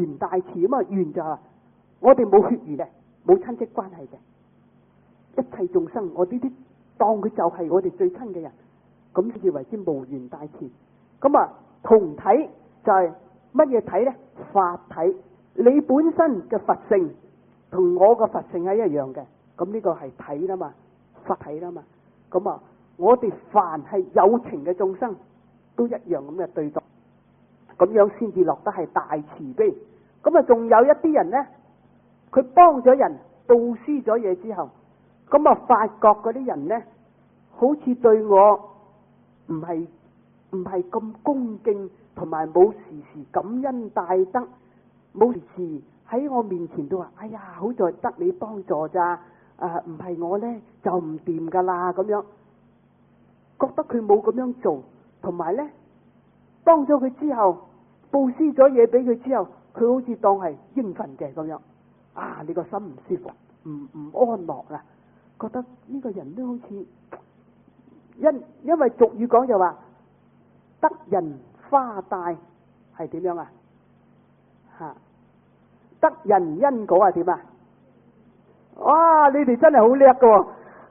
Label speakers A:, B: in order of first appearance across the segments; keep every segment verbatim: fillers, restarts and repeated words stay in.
A: 緣大慈啊嘛，緣就係我哋冇血緣嘅，冇親戚關係嘅，一切眾生我呢啲當佢就係我哋最親嘅人，咁先至為之無緣大慈。咁啊同體就係乜嘢體呢？法體，你本身嘅佛性同我嘅佛性係一樣嘅，咁呢個係體啦嘛，法體啦嘛。咁啊我哋凡係有情嘅眾生都一樣咁嘅對待，咁樣先至落得係大慈悲。咁啊仲有一啲人呢，佢幫咗人布施咗嘢之後，咁啊發覺嗰啲人呢，好似對我唔係唔係咁恭敬，同埋冇時時感恩戴德，冇時時喺我面前都話哎呀好在得你幫助咋，誒唔係我呢就唔掂噶啦，咁樣覺得佢冇咁樣做，同埋呢幫咗佢之後布施咗嘢俾佢之後，佢好似當係應份嘅咁樣，啊你個心唔舒服，唔唔安樂啦，覺得呢個人都好似因因為俗語講就話得人花戴係點樣啊？吓，得人因果係點啊？哇！你哋真係好叻噶，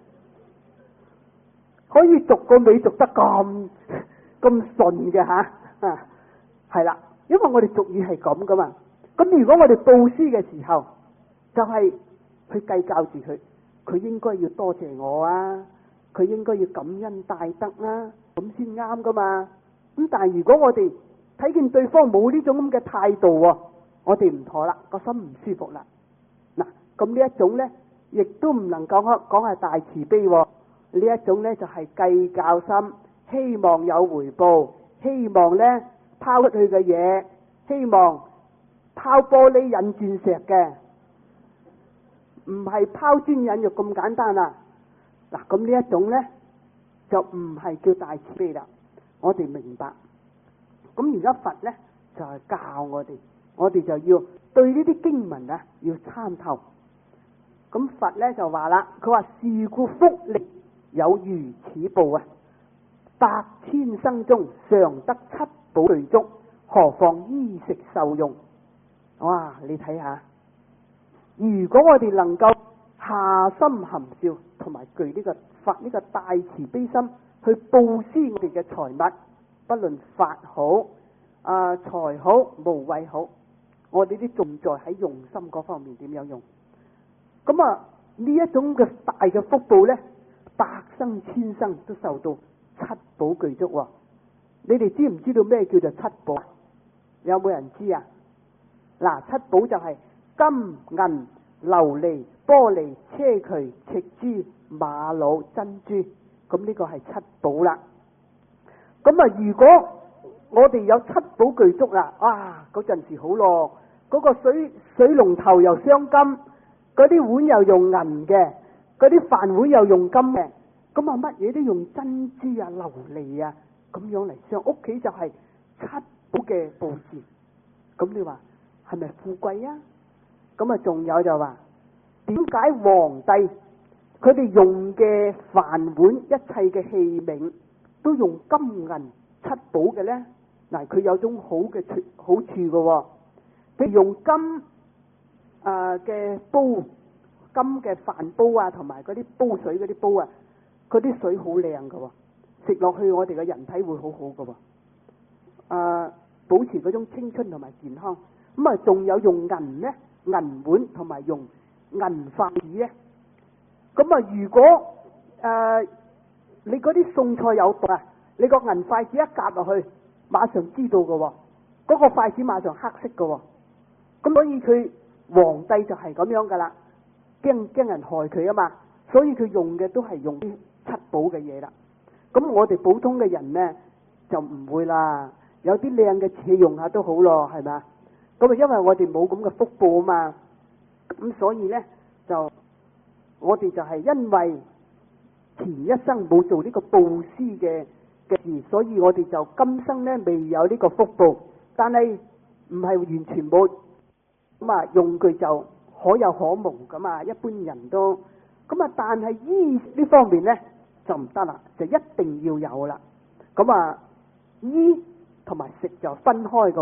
A: 可以逐個尾逐得咁咁順嘅吓，啊係啦，因為我哋俗語係咁噶嘛。咁如果我哋布施嘅時候，就係去計較住佢，佢應該要多謝我啊，佢應該要感恩戴德啦，咁先啱噶嘛。咁但係如果我哋睇見對方冇呢種咁嘅態度，我哋唔妥啦，個心唔舒服啦。嗱，咁呢一種呢，亦都唔能夠講係大慈悲。呢一種呢，就係計較心，希望有回報，希望呢拋出去嘅嘢，希望拋玻璃引鑽石嘅，唔係拋磚引玉咁簡單啦。嗱，咁呢一種呢，就唔係叫大慈悲啦。我哋明白，咁而家佛呢，就係教我哋，我哋就要對呢啲經文啊要參透。咁佛呢就話啦，佢話是故福力有如此報啊，百千生中常得七寶具足，何況衣食受用。哇！你睇下，如果我哋能夠下心含笑，同埋具呢個發呢個大慈悲心，去布施我哋嘅財物，不論法好啊財好無畏好，我哋啲重在喺用心嗰方面點樣用。咁啊呢一種嘅大嘅福報呢，百生千生都受到七寶具足喎。你哋知唔知道咩叫做七寶？有冇人知啊？嗱，七寶就係金銀琉璃玻璃硨磲赤珠瑪瑙珍珠，咁呢個係七寶啦。咁啊如果我哋有七寶具足啦，哇嗰陣時好咯，嗰個水水龍頭又鑲金，嗰啲碗又用銀嘅，嗰啲飯碗又用金嘅，咁啊乜嘢都用珍珠啊琉璃啊咁樣嚟鑲，屋企就係七寶嘅布置。咁你話係咪富貴啊？咁啊仲有就話點解皇帝佢哋用嘅飯碗一切嘅器皿都用金銀七寶嘅呢？嗱，佢有種好嘅好處嘅喎，佢用金啊嘅煲，金嘅飯煲啊，同埋嗰啲煲水嗰啲煲啊，嗰啲水好靚嘅喎，食落去我哋嘅人體會好好嘅喎，啊保持嗰種青春同埋健康。咁啊仲有用銀呢，銀碗同埋用銀筷子呢。咁啊如果誒、呃、你嗰啲餸菜有毒啊，你個銀筷子一夾落去，馬上知道嘅喎，嗰個筷子馬上黑色嘅喎。咁所以佢皇帝就係咁樣噶啦，驚驚人害佢啊嘛，所以佢用嘅都係用啲七寶嘅嘢啦。咁我哋普通嘅人呢，就唔會啦，有啲靚嘅瓷器用下都好咯，係咪啊？咁啊因為我哋冇咁嘅福報啊嘛，咁所以呢，就我哋就係因為前一生冇做呢個布施嘅嘅事，所以我哋就今生呢未有呢個福報。但係唔係完全冇，咁啊用具就可有可無咁啊，一般人都咁啊，但係衣呢方面呢就唔得啦，就一定要有啦。咁啊衣同埋食就分開嘅喎，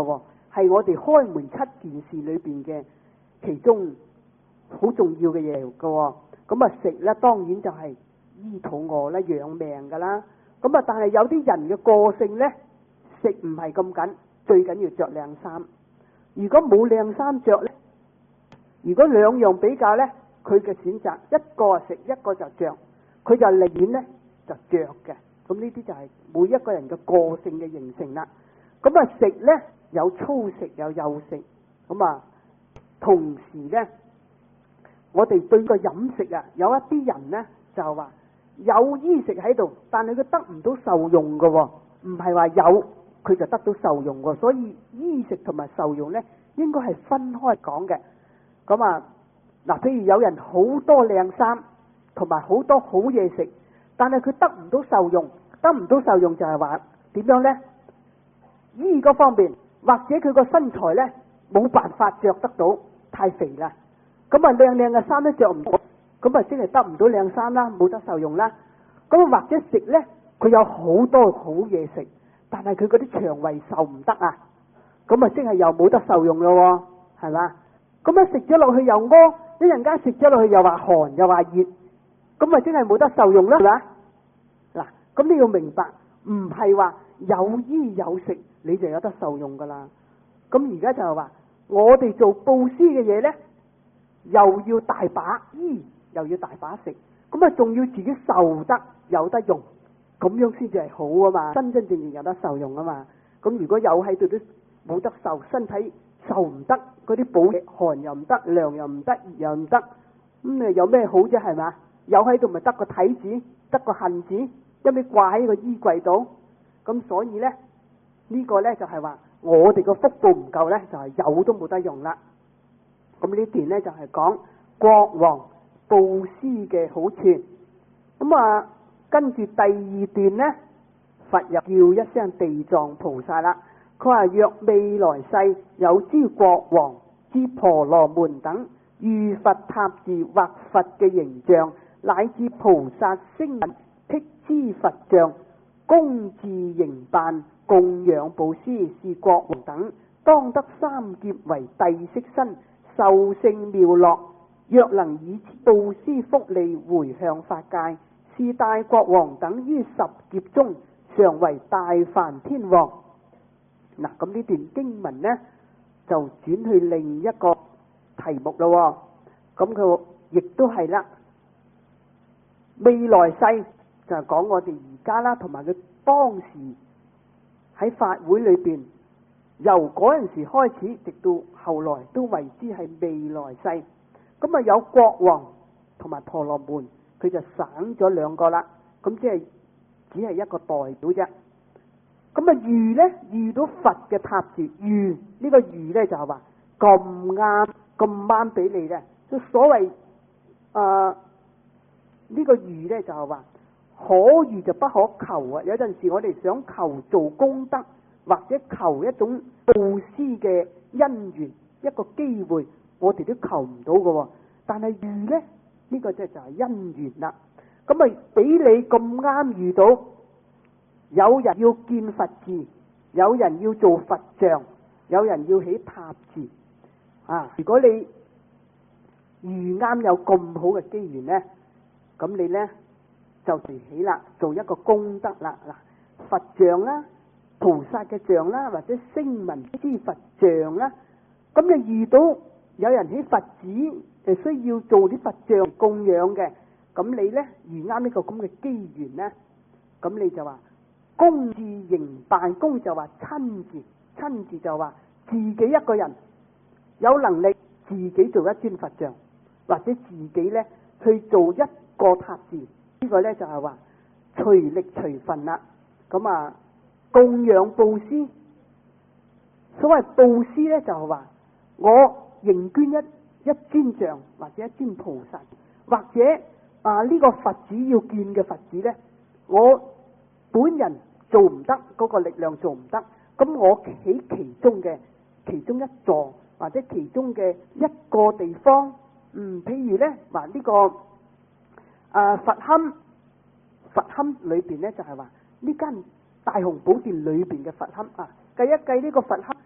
A: 係我哋開門七件事裏邊嘅其中好重要嘅嘢噶。咁啊食咧當然就係醫肚餓啦、養命噶啦。咁啊但係有啲人嘅個性咧，食唔係咁緊，最緊要着靚衫。如果冇靚衫着咧，如果兩樣比較咧，佢嘅選擇一個食，一個就着，佢就寧願咧就着嘅。咁呢啲就係每一個人嘅個性嘅形成啦。咁啊食咧有粗食有幼食，咁啊同時咧，我哋對個飲食啊，有一啲人咧就話有衣食喺度，但係佢得唔到受用嘅，唔係話有佢就得到受用嘅。所以衣食同埋受用咧，應該係分開講嘅。咁啊嗱，譬如有人好多靚衫同埋好多好嘢食，但係佢得唔到受用，得唔到受用就係話點樣咧？衣嗰方面，或者佢個身材咧冇辦法着得到，太肥啦。咁啊靚靚嘅衫都着唔到，咁啊即係得唔到靚衫啦，冇得受用啦。咁或者食咧，佢有好多好嘢食，但係佢嗰啲腸胃受唔得啊，咁啊即係又冇得受用咯，係嘛？咁啊食咗落去又屙，一陣間食咗落去又話寒又話熱，咁啊真係冇得受用啦，係嘛？嗱，咁你要明白，唔係話有衣有食你就有得受用噶啦。咁而家就係話，我哋做布施嘅嘢咧，又要大把衣，又要大把食，咁啊仲要自己受得有得用，咁樣先至係好啊嘛，真真正正有得受用啊嘛。咁如果有喺度都冇得受，身體受唔得，嗰啲補寒又唔得，涼又唔得，熱又唔得，咁你有咩好啫？係嘛？有喺度咪得個體字，得個恨字，一味掛喺個衣櫃度。咁所以咧，呢個咧就係話我哋個福報唔夠咧，就係有都冇得用啦。咁呢段咧就係講國王布施嘅好處。咁啊，跟住第二段咧，佛又叫一聲地藏菩薩啦。佢話若未來世有諸國王、諸婆羅門等遇佛塔寺或佛嘅形象，乃至菩薩聲聞辟支佛像，恭自營辦供養布施，是國王等當得三劫為帝釋身，受勝妙樂。若能以布施福利回向法界，是大國王等於十劫中常為大梵天王。嗱，咁呢段經文呢，就轉去另一個題目咯。咁佢亦都係啦，未來世就係講我哋而家啦，同埋佢當時喺法會裏邊，由嗰陣時開始，直到後來都為之係未來世。咁啊有國王同埋婆羅門，佢就省咗兩個啦。咁即係只係一個代表啫。咁啊遇呢，遇到佛嘅塔寺，遇呢個遇呢就係話咁啱咁啱俾你呢。就所謂誒呢個遇呢就係話可遇就不可求啊。有陣時我哋想求做功德，或者求一種布施嘅因緣，一個機會，我哋都求唔到嘅。但係遇呢，呢、呢個即係就係因緣啦。咁啊俾你咁啱遇到。有人要建佛寺，有人要做佛像，有人要起塔寺啊！如果你遇啱有咁好嘅機緣呢，咁你呢就嚟起啦，做一個功德啦。嗱，佛像啦、菩薩嘅像啦，或者聲聞之佛像啦，咁你遇到有人起佛寺，就需要做啲佛像供養嘅，咁你呢遇啱呢個咁嘅機緣呢，咁你就話。恭自營辦，恭就話親自，親自就話自己一個人有能力自己做一尊佛像，或者自己呢去做一個塔寺，呢、這個呢就係話隨力隨份啦。咁啊供養布施，所謂布施呢就係話我認捐一一尊像或者一尊菩薩，或者啊呢、這個佛寺要建嘅佛寺呢，我本人做唔得，嗰個力量做唔得，咁我起其中嘅其中一座或者其中嘅一個地方，嗯，譬如呢，話呢個啊佛龕，佛龕裏邊呢就係話呢間大雄寶殿裏邊嘅佛龕啊，計一計呢個佛龕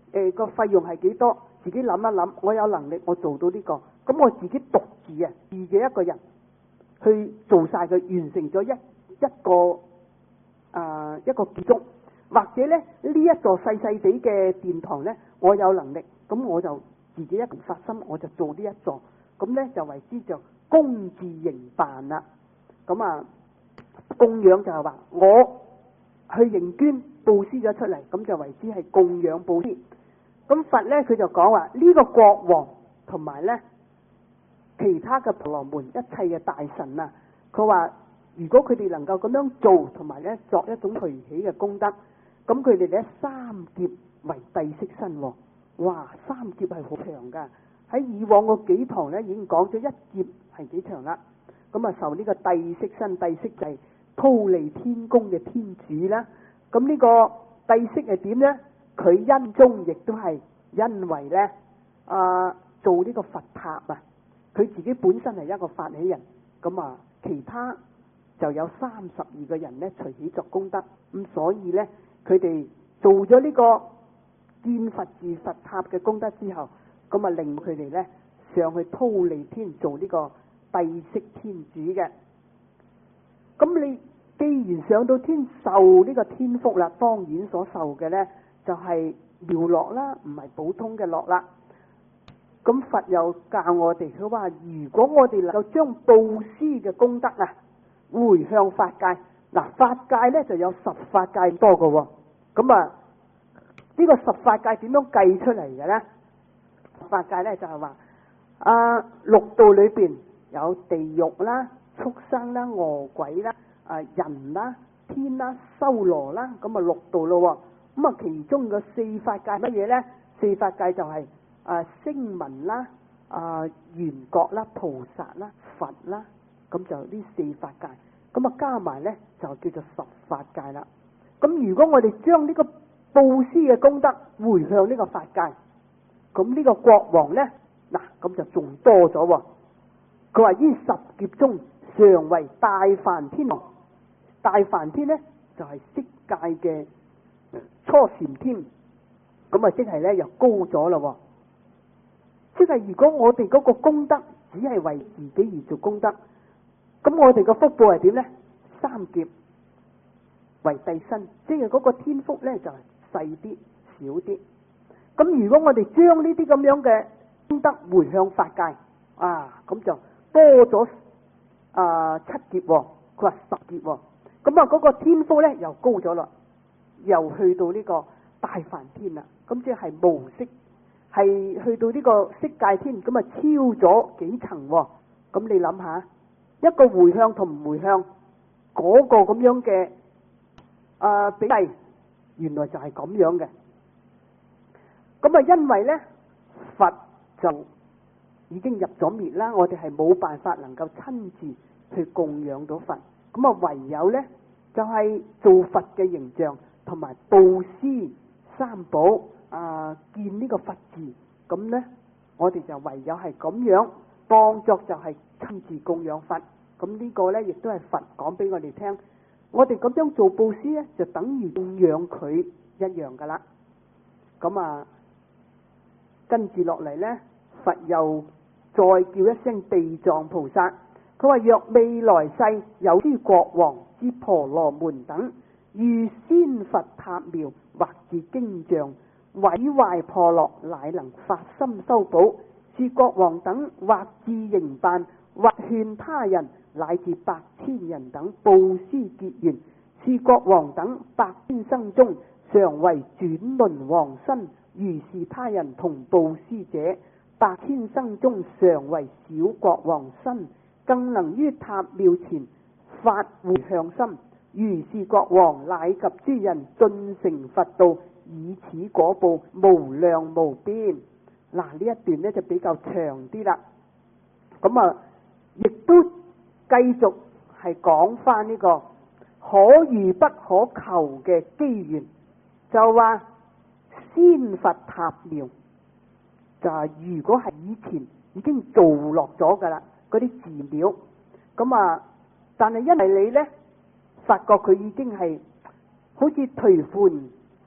A: 誒個費用係幾多，自己諗一諗，我有能力我做到呢個，咁我自己獨自啊，自己一個人去做晒佢，完成咗一一個啊一個建築，或者咧呢一座細細地嘅殿堂咧，我有能力，咁我就自己一個人發心，我就做呢一座，咁咧就為之就公自營辦啦。咁啊供養就係話我去營捐布施咗出嚟，咁就為之係供養布施。咁佛咧佢就講話呢個國王同埋咧其他嘅婆羅門一切嘅大臣啊，佢話如果佢哋能夠咁樣做，同埋咧作一種隨喜嘅功德，咁佢哋咧三劫為帝釋身。哇，三劫係好長噶，喺以往嗰幾堂咧已經講咗一劫係幾長啦。咁啊受呢個帝釋身，帝釋就係忉利天宮嘅天主啦。咁呢個帝釋係點咧？佢因中亦都係因為咧啊做呢個佛塔啊，佢自己本身係一個發起人，咁啊其他就有三十二個人咧隨喜作功德，咁所以咧佢哋做咗呢個建佛寺佛塔嘅功德之後，咁啊令佢哋咧上去忉利天做呢個帝釋天主嘅。咁你既然上到天受呢個天福啦，當然所受嘅咧就係妙樂啦，唔係普通嘅樂啦。咁佛又教我哋，佢話如果我哋能夠將布施嘅功德啊回向法界，嗱法界咧就有十法界多嘅，咁啊呢個十法界點樣計出嚟嘅咧？法界咧就係話啊六道裏邊有地獄啦、畜生啦、餓鬼啦、啊人啦、天啦、修羅啦，咁啊六道咯。咁啊其中嘅四法界乜嘢咧？四法界就係、是、啊聲聞啦、啊緣覺啦、菩薩啦、佛啦，咁就呢四法界，咁啊加埋咧就叫做十法界啦。咁如果我哋將呢個布施嘅功德回向呢個法界，咁呢個國王咧嗱咁就仲多咗。佢話於十劫中常為大梵天王，大梵天咧就係、是、色界嘅初禪天，咁啊即係咧又高咗啦。即係如果我哋嗰個功德只係為自己而做功德，咁我哋個福報係點咧？三劫為帝身，即係嗰個天福咧就係細啲少啲。咁如果我哋將呢啲咁樣嘅功德回向法界啊，咁就多咗啊七劫，佢話十劫，咁啊嗰個天福咧又高咗啦，又去到呢個大梵天啦。咁即係無色，係去到呢個色界天，咁啊超咗幾層。咁你諗下，一個回向同唔回向嗰、那個咁樣嘅啊比例，原來就係咁樣嘅。咁啊因為咧佛就已經入咗滅啦，我哋係冇辦法能夠親自去供養到佛，咁啊唯有咧就係、是、做佛嘅形象，同埋布施三寶啊，建呢個佛寺，咁咧我哋就唯有係咁樣當作就係親自供養佛。咁呢個咧亦都係佛講俾我哋聽，我哋咁樣做布施咧就等於供養佢一樣噶啦。咁啊跟住落嚟咧，佛又再叫一聲地藏菩薩，佢話若未來世有諸國王之婆羅門等，遇仙佛塔廟或是經像毀壞破落，乃能發心修補，是國王等或自營辦，或勸他人乃至百千人等布施結緣，是國王等百千生中常為轉輪王身，如是他人同布施者，百千生中常為小國王身，更能於塔廟前發回向心，如是國王乃及諸人盡成佛道，以此果報無量無邊。嗱，呢一段咧就比較長啲啦。咁啊亦都繼續係講翻呢個可遇不可求嘅機緣，就話仙佛塔廟就係、是、如果係以前已經做落咗噶啦嗰啲寺廟，咁啊但係因為你咧發覺佢已經係好似頹垣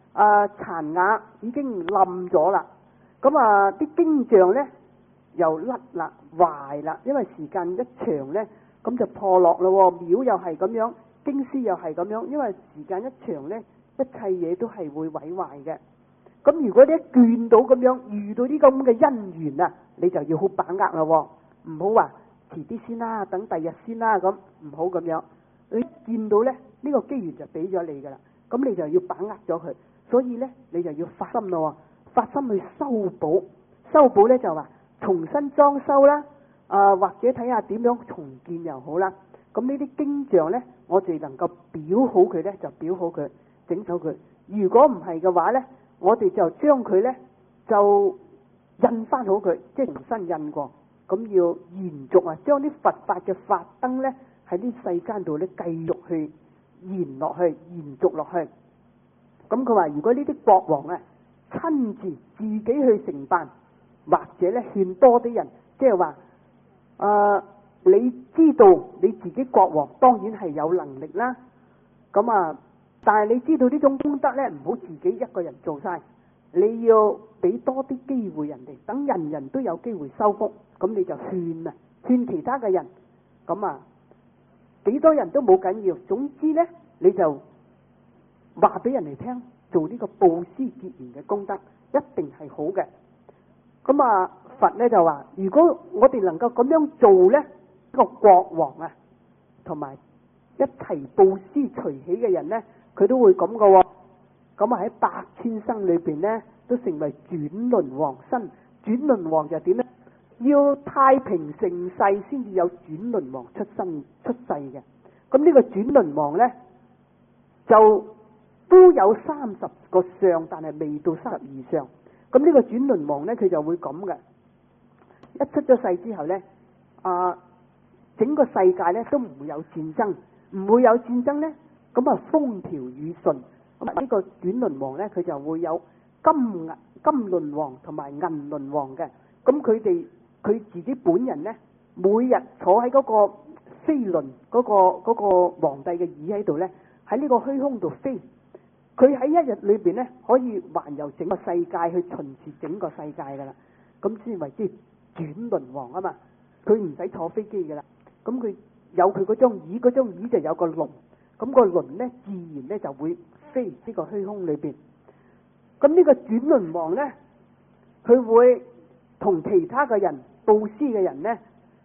A: 啊殘瓦已經冧咗啦，咁啊啲經像咧又甩啦壞啦，因為時間一長咧，咁就破落咯。廟又係咁樣，經師又係咁樣，因為時間一長咧，一切嘢都係會毀壞嘅。咁如果你一見到咁樣，遇到啲咁嘅姻緣啊，你就要好把握咯，唔好話遲啲先啦，等第日先啦，咁唔好咁樣。你見到咧，呢個機緣就俾咗你噶啦，咁你就要把握咗佢。所以咧，你就要發心咯，發心去修補。修補咧就話重新裝修啦，啊或者睇下點樣重建又好啦。咁呢啲經像咧，我哋能夠裱好佢咧，就裱好佢，整好佢。如果唔係嘅話咧，我哋就將佢咧就印翻好佢，即係重新印過。咁要延續啊，將啲佛法嘅法燈咧喺啲世間度咧繼續去延落去，延續落去。咁佢話如果呢啲國王啊親自自己去承辦，或者咧勸多啲人，即係話誒你知道你自己國王當然係有能力啦。咁啊，但係你知道呢種功德咧，唔好自己一個人做晒，你要俾多啲機會人哋，等人人都有機會修福。咁你就勸啊，勸其他嘅人。咁啊，幾多人都冇緊要，總之咧你就話俾人哋聽，做呢個布施結緣嘅功德一定係好嘅。咁啊，佛咧就話，如果我哋能夠咁樣做咧，呢個國王啊，同埋一齊布施隨喜嘅人咧，佢都會咁噶。咁啊喺百千生裏邊咧，都成為轉輪王身。轉輪王就點咧？要太平盛世先至有轉輪王出生出世嘅。咁呢個轉輪王咧，就都有三十個相，但係未到三十二相。咁呢個轉輪王咧，佢就會咁嘅。一出咗世之後咧，啊，整個世界咧都唔會有戰爭，唔會有戰爭咧，咁啊風調雨順。咁啊呢個轉輪王咧，佢就會有金銀金輪王同埋銀輪王嘅。咁佢哋佢自己本人咧，每日坐喺嗰個飛輪嗰個嗰個皇帝嘅椅喺度咧，喺呢個虛空度飛。佢喺一日裏邊咧，可以環遊整個世界，去巡視整個世界噶啦。咁先為之轉輪王啊嘛。佢唔使坐飛機噶啦。咁佢有佢嗰張椅，嗰張椅就有個輪。咁個輪咧，自然咧就會飛呢個虛空裏邊。咁呢個轉輪王咧，佢會同其他嘅人布施嘅人咧，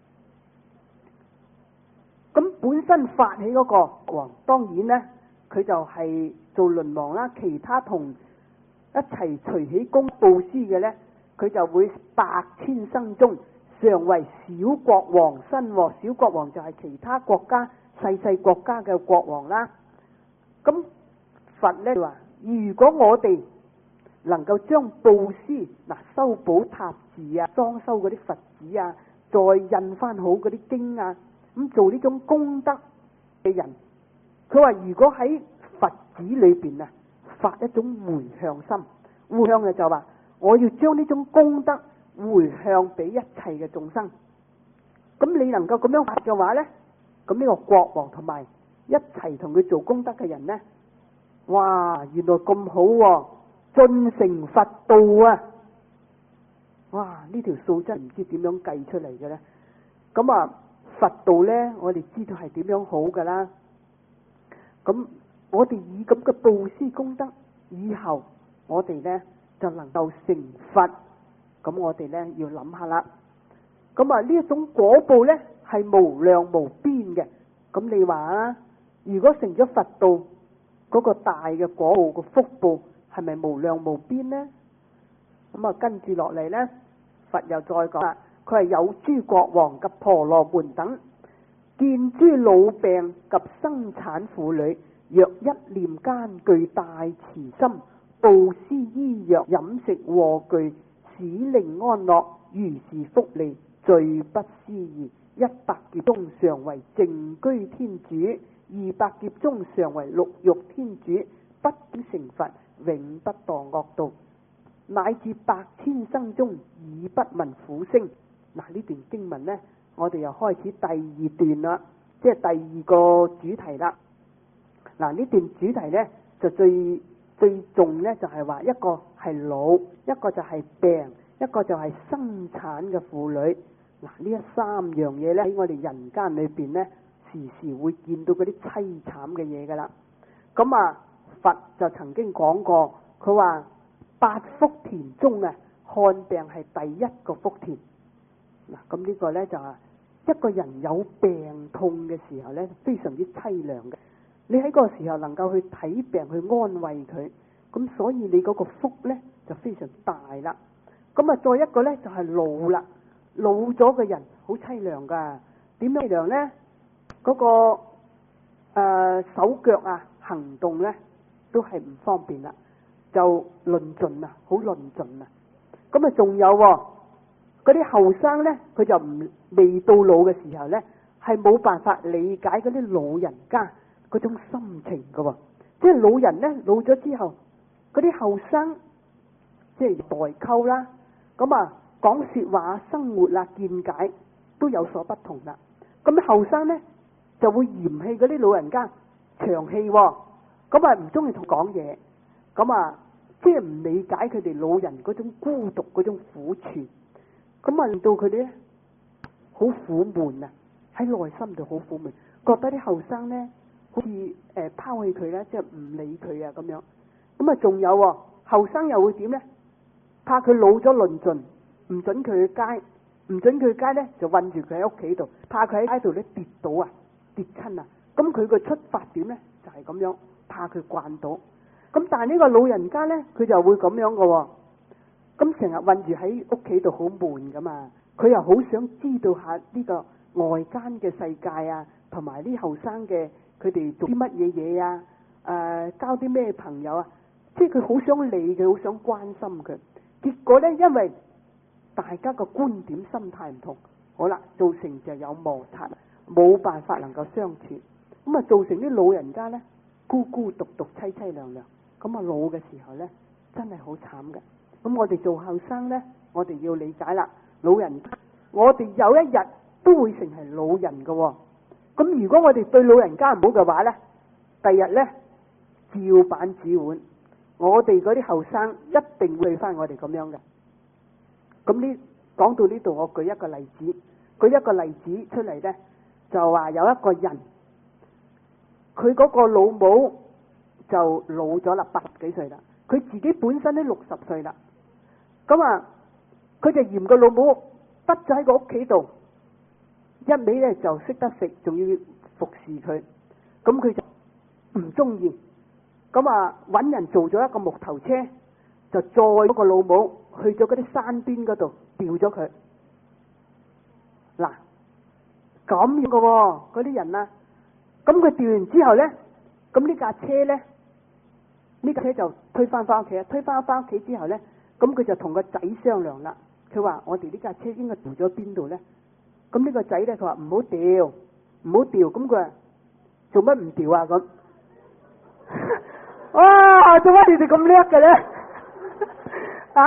A: 咁本身發起嗰個王，當然咧佢就係做輪王啦。其他同一齊隨喜功布施嘅咧，佢就會百千生中常為小國王身。小國王就係其他國家細細國家嘅國王啦。咁佛咧話，如果我哋能夠將布施嗱修補塔寺啊，裝修嗰啲佛寺啊，再印翻好嗰啲經啊，咁做呢種功德嘅人，佢話如果喺佛寺裏邊啊發一種回向心，回向嘅就話我要將呢種功德回向俾一切嘅眾生。咁你能夠咁樣發嘅話咧，咁呢個國王同埋一齊同佢做功德嘅人咧，哇，原來咁好喎！進成佛道啊！哇！呢條數真係唔知點樣計出嚟嘅咧。咁啊，佛道咧，我哋知道係點樣好噶啦。咁我哋以咁嘅布施功德，以後我哋咧就能夠成佛。咁我哋咧要諗下啦。咁啊，呢一種果報咧係無量無邊嘅。咁你話啊，如果成咗佛道，嗰個大嘅果報個福報，係咪無量無邊呢？咁啊，跟住落嚟呢，佛又再講啦。佢係有諸國王及婆羅門等，見諸老病及生產婦女，若一念間具大慈心，布施醫藥飲食臥具，使令安樂，如是福利，罪不思議。一百劫中常為淨居天主，二百劫中常為六欲天主，不成佛，永不墮惡道，乃至百千生中已不聞苦聲。嗱，呢段經文呢，我哋又開始第二段啦，即係第二個主題啦。嗱，呢段主題呢，就最最重咧就係話一個係老，一個就係病，一個就係生產嘅婦女。嗱，呢一三樣嘢咧喺我哋人間裏邊咧，時時會見到嗰啲淒慘嘅嘢噶啦。咁啊，佛就曾經講過，佢話八福田中啊，看病係第一個福田。嗱，咁呢個咧就係一個人有病痛嘅時候咧，非常之淒涼嘅。你喺嗰個時候能夠去睇病去安慰佢，咁所以你嗰個福咧就非常大啦。咁啊，再一個咧就係老啦，老咗嘅人好淒涼噶。點樣淒涼咧？嗰、那個誒、呃、手腳啊行動咧都係唔方便啦，就論盡啊，好論盡啊。咁啊，仲有嗰啲後生咧，佢就唔未到老嘅時候咧，係冇辦法理解嗰啲老人家嗰種心情噶喎。即係老人咧老咗之後，嗰啲後生即係代溝啦。咁啊，講說話、生活啊、見解都有所不同啦。咁後生咧就會嫌棄嗰啲老人家長氣，咁啊唔中意同講嘢，咁啊即係唔理解佢哋老人嗰種孤獨嗰種苦處，咁啊令到佢哋咧好苦悶啊，喺內心度好苦悶，覺得啲後生咧好似誒拋棄佢咧，即係唔理佢啊咁樣。咁啊仲有後生又會點咧？怕佢老咗論盡，唔准佢去街，唔准佢去街咧就韞住佢喺屋企度，怕佢喺街度咧跌倒啊跌親啊。咁佢個出發點咧就係咁樣，怕佢慣到。咁但係呢個老人家咧，佢就會咁樣噶。咁成日韞住喺屋企度好悶噶嘛，佢又好想知道下呢個外間嘅世界啊，同埋啲後生嘅佢哋做啲乜嘢嘢啊，誒、呃、交啲咩朋友啊，即係佢好想理佢，好想關心佢。結果咧，因為大家個觀點心態唔同，好啦，造成就有摩擦，冇辦法能夠相處，咁啊造成啲老人家咧孤孤獨獨、淒淒涼涼，咁啊老嘅時候咧真係好慘嘅。咁我哋做後生咧，我哋要理解啦，老人家我哋有一日都會成係老人嘅。咁如果我哋對老人家唔好嘅話咧，第日咧照板煮碗。我哋嗰啲後生一定會翻我哋咁樣嘅。咁呢講到呢度，我舉一個例子，舉一個例子出嚟呢，就話有一個人，佢嗰個老母就老咗啦，八十幾歲啦，佢自己本身都六十歲啦。咁啊，佢就嫌個老母得咗喺個屋企度，一味呢就識得食，仲要服侍佢，咁佢就唔中意。咁啊，揾人做咗一個木頭車，就載嗰個老母去咗嗰啲山邊嗰度吊咗佢。嗱，咁樣嘅喎，嗰啲人啊，咁佢吊完之後咧，咁呢架車咧，呢架車就推翻翻屋企啊，推翻翻屋企之後咧，咁佢就同個仔商量啦。佢話：我哋呢架車應該掉咗邊度咧？咁呢個仔咧，佢話唔好掉，唔好掉。咁佢話做乜唔掉啊？咁哇！做乜你哋咁叻嘅咧？啊！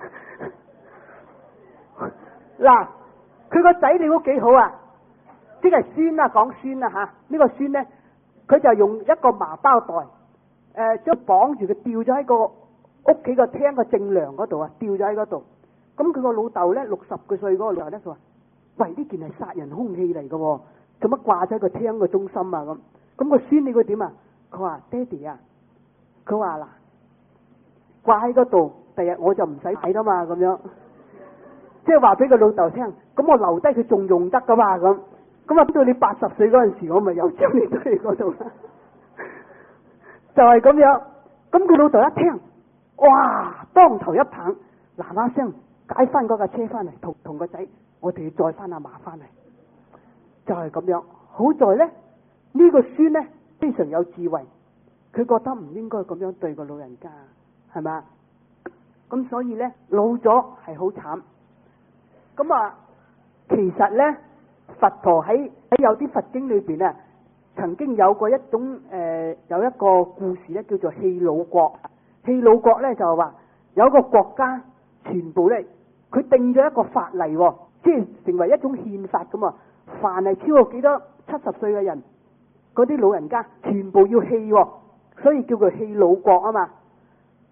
A: 嗱，佢個仔你估幾好啊？即係孫啦，講孫啦吓。呢、這個孫咧，佢就用一個麻包袋，誒、呃，將綁住佢吊咗喺個屋企個廳個正梁嗰度啊，吊咗喺嗰度。咁佢個老豆咧，六十個歲嗰個老豆咧，佢話：喂，呢件係殺人兇器嚟嘅，做乜掛咗喺個廳個中心啊？咁，咁個孫你估點啊？佢話：爹哋啊！佢話嗱，掛喺嗰度，第日我就唔使睇啦嘛，咁樣，即係話俾個老豆聽，咁我留低佢仲用得噶嘛，咁，咁啊到你八十歲嗰陣時，我咪又將你推去嗰度啦，就係咁樣。咁佢老豆一聽，哇，當頭一棒，嗱嗱聲解翻嗰架車翻嚟，同同個仔，我哋要載翻阿嫲翻嚟，就係咁樣。好在咧，呢個孫咧非常有智慧。佢覺得唔應該咁樣對個老人家，係嘛？咁所以咧，老咗係好慘。咁啊，其實咧，佛陀喺喺有啲佛經裏邊啊，曾經有過一種誒、呃，有一個故事咧，叫做棄老國。棄老國咧就係話有一個國家，全部咧佢定咗一個法例，即係成為一種憲法咁啊。凡係超過幾多七十歲嘅人，嗰啲老人家全部要棄。所以叫佢棄老國啊嘛，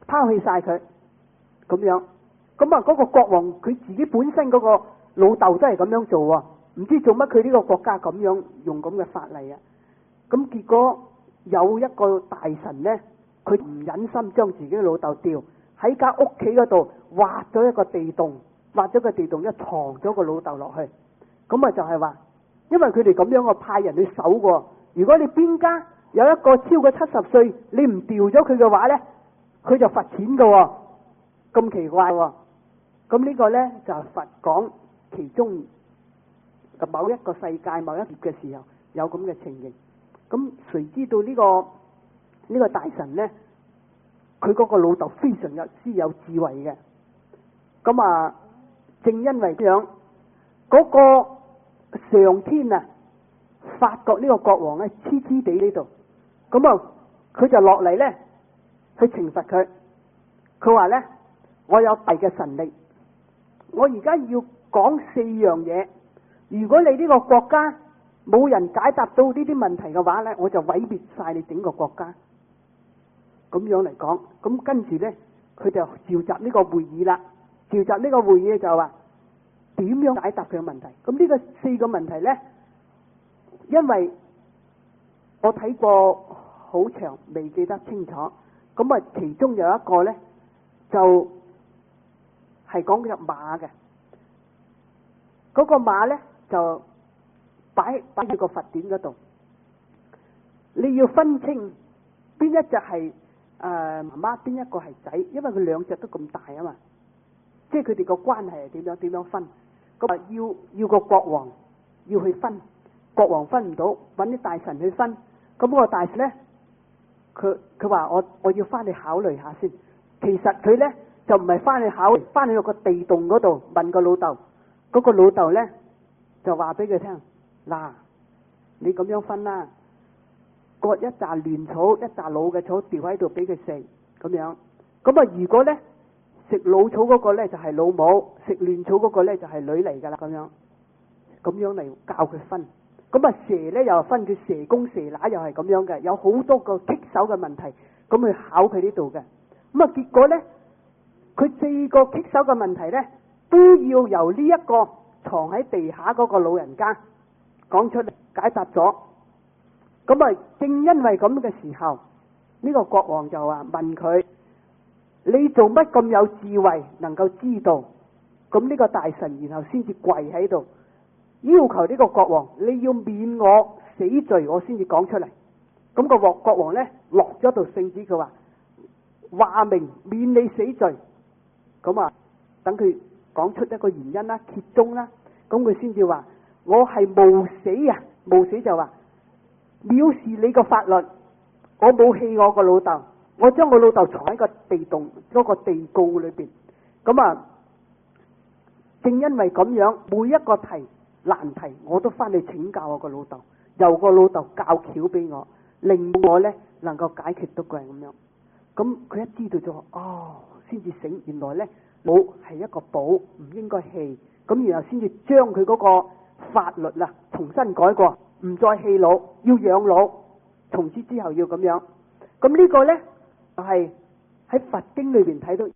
A: 拋棄晒佢咁樣。咁啊，嗰個國王佢自己本身嗰個老豆都係咁樣做啊，唔知做乜佢呢個國家咁樣用咁嘅法例啊。咁結果有一個大臣呢，佢唔忍心將自己嘅老豆掉喺間屋企嗰度，挖咗一個地洞，挖咗個地洞一藏咗個老豆落去。咁啊就係話，因為佢哋咁樣我派人去守過，如果你邊家有一個超過七十歲，你唔掉咗佢嘅話呢，佢就罰錢噶。咁奇怪喎。咁呢個呢，就係佛講其中嘅某一個世界某一頁嘅時候有咁嘅情形。咁誰知道呢個呢個大臣呢，佢嗰個老豆非常有之有智慧嘅。咁啊，正因為咁樣，嗰個上天啊，發覺呢個國王咧黐黐地呢度，咁啊，佢就落嚟呢，去懲罰佢。佢話呢，我有大嘅神力，我而家要講四樣嘢。如果你呢個國家冇人解答到呢啲問題嘅話呢，我就毀滅晒你整個國家。咁樣嚟講，咁跟住呢，佢就召集呢個會議啦。召集呢個會議就話點樣解答佢嘅問題。咁呢個四個問題呢，因為我睇過好長，未記得清楚。咁啊，其中有一個呢，就係講隻馬嘅。嗰個馬呢，就擺擺喺個佛典嗰度，你要分清邊一隻係誒媽媽，邊一個係仔，因為佢兩隻都咁大啊嘛，即係佢哋個關係係點樣點樣分。咁啊，要要個國王要去分，國王分唔到，揾啲大臣去分。咁個大臣呢，佢佢話我我要翻去考慮下先。其實佢呢，就唔係翻去考慮，翻去個地洞嗰度問個老豆。嗰個老豆呢，就話俾佢聽，嗱，你咁樣分啦，割一紮亂草，一紮老嘅草掉喺度俾佢食，咁樣。咁啊，如果呢，食老草嗰個呢，就係老母，食亂草嗰個呢，就係女嚟噶啦，咁樣，咁樣嚟教佢分。咁啊，蛇呢，又分佢蛇公蛇乸，又係咁樣嘅，有好多個棘手嘅問題，咁去考佢呢度嘅。咁啊，結果呢，佢四個棘手嘅問題呢，都要由呢一個藏喺地下嗰個老人家講出嚟解答咗。咁啊，正因為咁嘅時候，呢個國王就話問佢：你做乜咁有智慧，能夠知道？咁呢個大臣然後先至跪喺度，要求呢個國王，你要免我死罪，我先至講出嚟。咁個國國王呢，落咗道聖旨，佢話話明免你死罪。咁啊，等佢講出一個原因啦，揭盅啦，咁佢先至話我係冒死啊！冒死就話藐視你個法律，我冇棄我個老豆，我將我老豆藏喺個地洞嗰個地窖裏邊。咁啊，正因為咁樣，每一個題難題我都翻去請教我個老豆，由個老豆教橋俾我，令我呢能夠解決到個人咁樣。咁佢一知道咗，哦，先至醒，原來呢老係一個寶，唔應該棄。咁然後先至將佢嗰個法律啦重新改過，唔再棄老，要養老，從此之後要咁樣。咁呢個呢，就係喺佛經裏邊睇到。